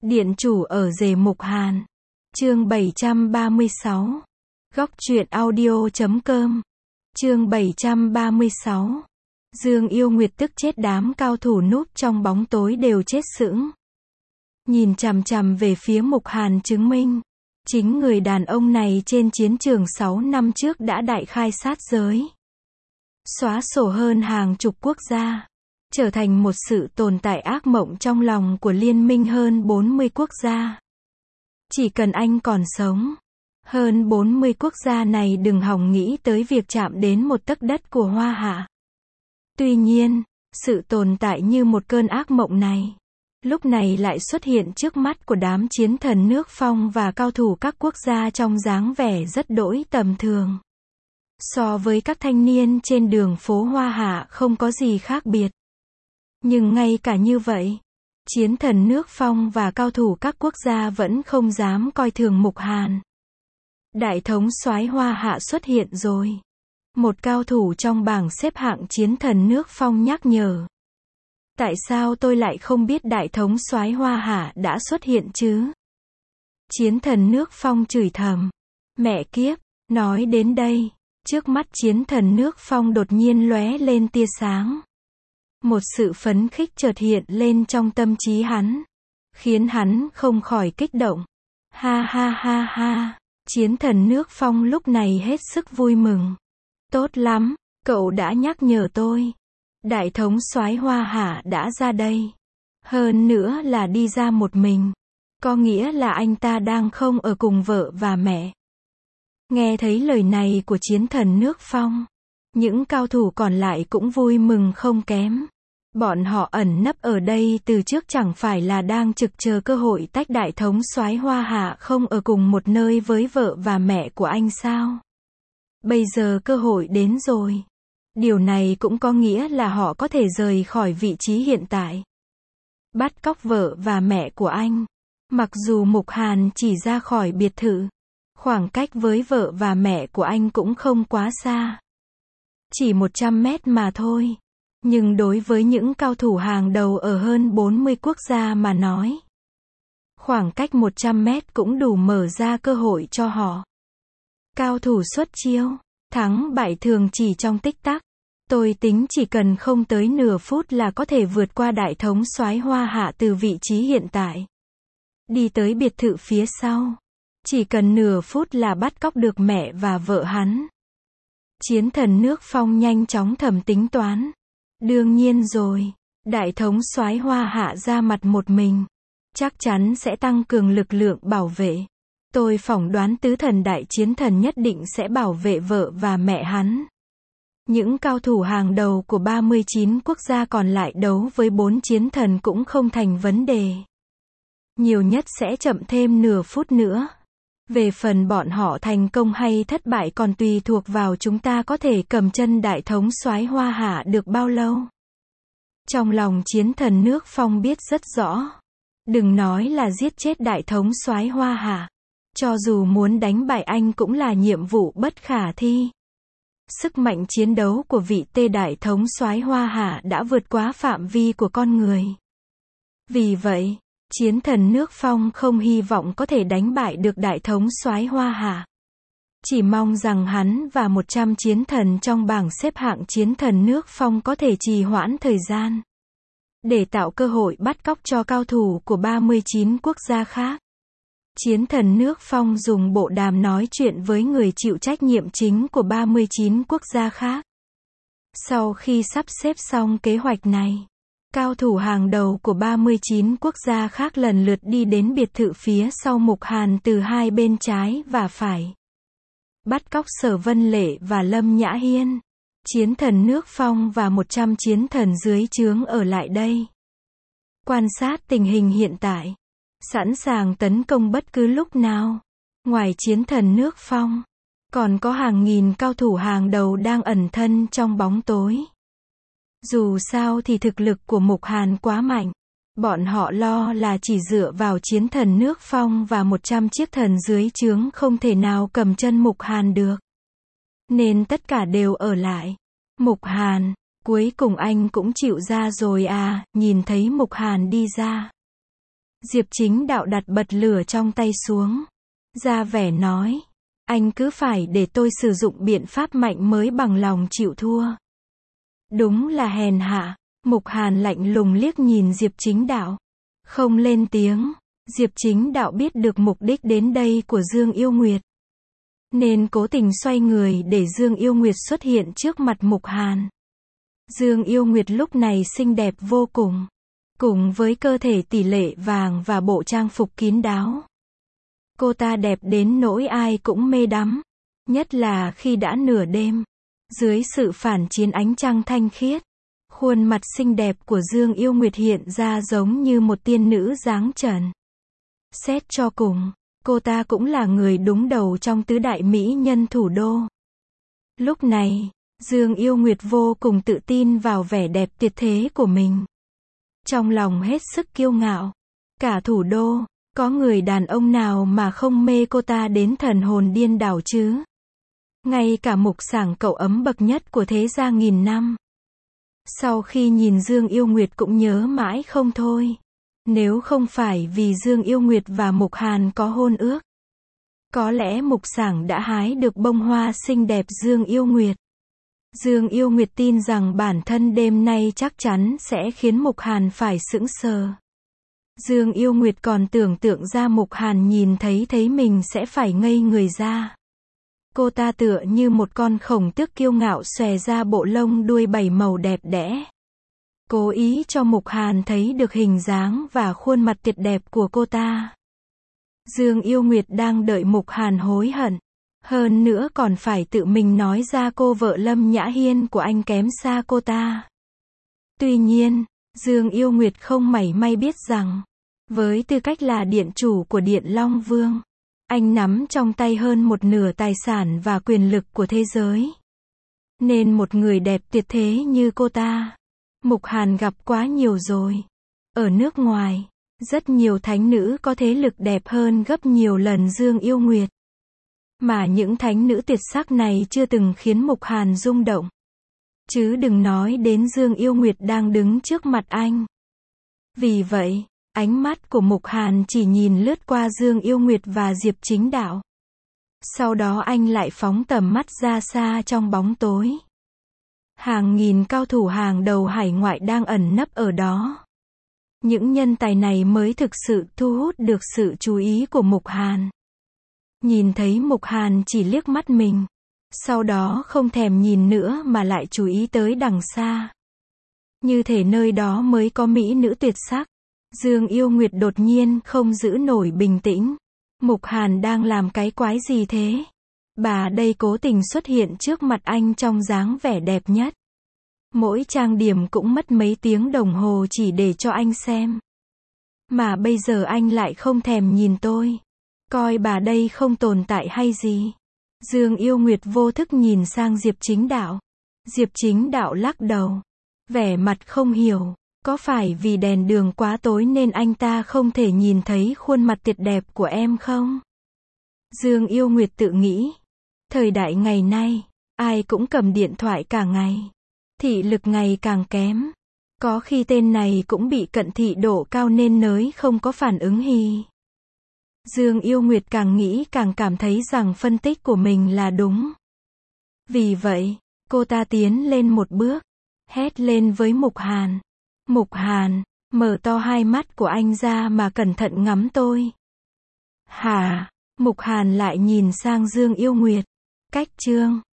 Điện chủ ở rể Mục Hàn. Chương 736. Góc truyện audio.com. Chương 736. Dương Yêu Nguyệt tức chết, đám cao thủ núp trong bóng tối đều chết sững. Nhìn chằm chằm về phía Mục Hàn, chứng minh chính người đàn ông này trên chiến trường 6 năm trước đã đại khai sát giới, xóa sổ hơn hàng chục quốc gia, trở thành một sự tồn tại ác mộng trong lòng của liên minh hơn 40 quốc gia. Chỉ cần anh còn sống, hơn 40 quốc gia này đừng hòng nghĩ tới việc chạm đến một tấc đất của Hoa Hạ. Tuy nhiên, sự tồn tại như một cơn ác mộng này, lúc này lại xuất hiện trước mắt của đám chiến thần nước Phong và cao thủ các quốc gia trong dáng vẻ rất đỗi tầm thường. So với các thanh niên trên đường phố Hoa Hạ không có gì khác biệt. Nhưng ngay cả như vậy, chiến thần nước Phong và cao thủ các quốc gia vẫn không dám coi thường Mục Hàn. Đại thống soái Hoa Hạ xuất hiện rồi. Một cao thủ trong bảng xếp hạng chiến thần nước Phong nhắc nhở. Tại sao tôi lại không biết đại thống soái Hoa Hạ đã xuất hiện chứ? Chiến thần nước Phong chửi thầm. Mẹ kiếp, nói đến đây, trước mắt chiến thần nước Phong đột nhiên lóe lên tia sáng. Một sự phấn khích chợt hiện lên trong tâm trí hắn, khiến hắn không khỏi kích động. Ha ha ha ha, chiến thần nước Phong lúc này hết sức vui mừng. Tốt lắm, cậu đã nhắc nhở tôi. Đại thống soái Hoa Hạ đã ra đây. Hơn nữa là đi ra một mình. Có nghĩa là anh ta đang không ở cùng vợ và mẹ. Nghe thấy lời này của chiến thần nước Phong, những cao thủ còn lại cũng vui mừng không kém. Bọn họ ẩn nấp ở đây từ trước chẳng phải là đang trực chờ cơ hội tách đại thống soái Hoa Hạ không ở cùng một nơi với vợ và mẹ của anh sao? Bây giờ cơ hội đến rồi. Điều này cũng có nghĩa là họ có thể rời khỏi vị trí hiện tại. Bắt cóc vợ và mẹ của anh. Mặc dù Mục Hàn chỉ ra khỏi biệt thự, khoảng cách với vợ và mẹ của anh cũng không quá xa. Chỉ 100 mét mà thôi. Nhưng đối với những cao thủ hàng đầu ở hơn 40 quốc gia mà nói, khoảng cách 100 mét cũng đủ mở ra cơ hội cho họ. Cao thủ xuất chiêu, thắng bại thường chỉ trong tích tắc. Tôi tính chỉ cần không tới nửa phút là có thể vượt qua đại thống soái Hoa Hạ từ vị trí hiện tại. Đi tới biệt thự phía sau. Chỉ cần nửa phút là bắt cóc được mẹ và vợ hắn. Chiến thần nước Phong nhanh chóng thầm tính toán. Đương nhiên rồi, đại thống soái Hoa Hạ ra mặt một mình, chắc chắn sẽ tăng cường lực lượng bảo vệ. Tôi phỏng đoán tứ thần đại chiến thần nhất định sẽ bảo vệ vợ và mẹ hắn. Những cao thủ hàng đầu của 39 quốc gia còn lại đấu với 4 chiến thần cũng không thành vấn đề. Nhiều nhất sẽ chậm thêm nửa phút nữa. Về phần bọn họ thành công hay thất bại còn tùy thuộc vào chúng ta có thể cầm chân đại thống soái Hoa Hạ được bao lâu. Trong lòng chiến thần nước Phong biết rất rõ. Đừng nói là giết chết đại thống soái Hoa Hạ. Cho dù muốn đánh bại anh cũng là nhiệm vụ bất khả thi. Sức mạnh chiến đấu của vị Tê đại thống soái Hoa Hạ đã vượt quá phạm vi của con người. Vì vậy, chiến thần nước Phong không hy vọng có thể đánh bại được đại thống soái Hoa Hạ. Chỉ mong rằng hắn và 100 chiến thần trong bảng xếp hạng chiến thần nước Phong có thể trì hoãn thời gian, để tạo cơ hội bắt cóc cho cao thủ của 39 quốc gia khác. Chiến thần nước Phong dùng bộ đàm nói chuyện với người chịu trách nhiệm chính của 39 quốc gia khác. Sau khi sắp xếp xong kế hoạch này, cao thủ hàng đầu của 39 quốc gia khác lần lượt đi đến biệt thự phía sau Mục Hàn từ hai bên trái và phải. Bắt cóc Sở Vân Lệ và Lâm Nhã Hiên. Chiến thần nước Phong và 100 chiến thần dưới trướng ở lại đây. Quan sát tình hình hiện tại. Sẵn sàng tấn công bất cứ lúc nào. Ngoài chiến thần nước Phong, còn có hàng nghìn cao thủ hàng đầu đang ẩn thân trong bóng tối. Dù sao thì thực lực của Mục Hàn quá mạnh. Bọn họ lo là chỉ dựa vào chiến thần nước Phong và 100 chiếc thần dưới trướng không thể nào cầm chân Mục Hàn được. Nên tất cả đều ở lại. Mục Hàn, cuối cùng anh cũng chịu ra rồi à, nhìn thấy Mục Hàn đi ra. Diệp Chính Đạo đặt bật lửa trong tay xuống. Ra vẻ nói. Anh cứ phải để tôi sử dụng biện pháp mạnh mới bằng lòng chịu thua. Đúng là hèn hạ. Mục Hàn lạnh lùng liếc nhìn Diệp Chính Đạo. Không lên tiếng. Diệp Chính Đạo biết được mục đích đến đây của Dương Yêu Nguyệt, nên cố tình xoay người để Dương Yêu Nguyệt xuất hiện trước mặt Mục Hàn. Dương Yêu Nguyệt lúc này xinh đẹp vô cùng. Cùng với cơ thể tỷ lệ vàng và bộ trang phục kín đáo. Cô ta đẹp đến nỗi ai cũng mê đắm. Nhất là khi đã nửa đêm. Dưới sự phản chiếu ánh trăng thanh khiết. Khuôn mặt xinh đẹp của Dương Yêu Nguyệt hiện ra giống như một tiên nữ dáng trần. Xét cho cùng, cô ta cũng là người đúng đầu trong tứ đại mỹ nhân thủ đô. Lúc này, Dương Yêu Nguyệt vô cùng tự tin vào vẻ đẹp tuyệt thế của mình. Trong lòng hết sức kiêu ngạo. Cả thủ đô, có người đàn ông nào mà không mê cô ta đến thần hồn điên đảo chứ? Ngay cả Mục Sảng cậu ấm bậc nhất của thế gia nghìn năm. Sau khi nhìn Dương Yêu Nguyệt cũng nhớ mãi không thôi. Nếu không phải vì Dương Yêu Nguyệt và Mục Hàn có hôn ước, có lẽ Mục Sảng đã hái được bông hoa xinh đẹp Dương Yêu Nguyệt. Dương Yêu Nguyệt tin rằng bản thân đêm nay chắc chắn sẽ khiến Mục Hàn phải sững sờ. Dương Yêu Nguyệt còn tưởng tượng ra Mục Hàn nhìn thấy mình sẽ phải ngây người ra. Cô ta tựa như một con khổng tước kiêu ngạo xòe ra bộ lông đuôi 7 màu đẹp đẽ. Cố ý cho Mục Hàn thấy được hình dáng và khuôn mặt tuyệt đẹp của cô ta. Dương Yêu Nguyệt đang đợi Mục Hàn hối hận. Hơn nữa còn phải tự mình nói ra cô vợ Lâm Nhã Hiên của anh kém xa cô ta. Tuy nhiên, Dương Yêu Nguyệt không mảy may biết rằng, với tư cách là điện chủ của Điện Long Vương, anh nắm trong tay hơn một nửa tài sản và quyền lực của thế giới. Nên một người đẹp tuyệt thế như cô ta, Mục Hàn gặp quá nhiều rồi. Ở nước ngoài, rất nhiều thánh nữ có thế lực đẹp hơn gấp nhiều lần Dương Yêu Nguyệt. Mà những thánh nữ tuyệt sắc này chưa từng khiến Mục Hàn rung động. Chứ đừng nói đến Dương Yêu Nguyệt đang đứng trước mặt anh. Vì vậy, ánh mắt của Mục Hàn chỉ nhìn lướt qua Dương Yêu Nguyệt và Diệp Chính Đạo. Sau đó anh lại phóng tầm mắt ra xa trong bóng tối. Hàng nghìn cao thủ hàng đầu hải ngoại đang ẩn nấp ở đó. Những nhân tài này mới thực sự thu hút được sự chú ý của Mục Hàn. Nhìn thấy Mục Hàn chỉ liếc mắt mình. Sau đó không thèm nhìn nữa mà lại chú ý tới đằng xa. Như thể nơi đó mới có mỹ nữ tuyệt sắc. Dương Yêu Nguyệt đột nhiên không giữ nổi bình tĩnh. Mục Hàn đang làm cái quái gì thế? Bà đây cố tình xuất hiện trước mặt anh trong dáng vẻ đẹp nhất. Mỗi trang điểm cũng mất mấy tiếng đồng hồ chỉ để cho anh xem. Mà bây giờ anh lại không thèm nhìn tôi. Coi bà đây không tồn tại hay gì? Dương Yêu Nguyệt vô thức nhìn sang Diệp Chính Đạo. Diệp Chính Đạo lắc đầu. Vẻ mặt không hiểu. Có phải vì đèn đường quá tối nên anh ta không thể nhìn thấy khuôn mặt tuyệt đẹp của em không? Dương Yêu Nguyệt tự nghĩ. Thời đại ngày nay, ai cũng cầm điện thoại cả ngày. Thị lực ngày càng kém. Có khi tên này cũng bị cận thị độ cao nên nới không có phản ứng hì. Dương Yêu Nguyệt càng nghĩ càng cảm thấy rằng phân tích của mình là đúng. Vì vậy, cô ta tiến lên một bước, hét lên với Mục Hàn. Mục Hàn, mở to hai mắt của anh ra mà cẩn thận ngắm tôi. Hả? Mục Hàn lại nhìn sang Dương Yêu Nguyệt. Cách chương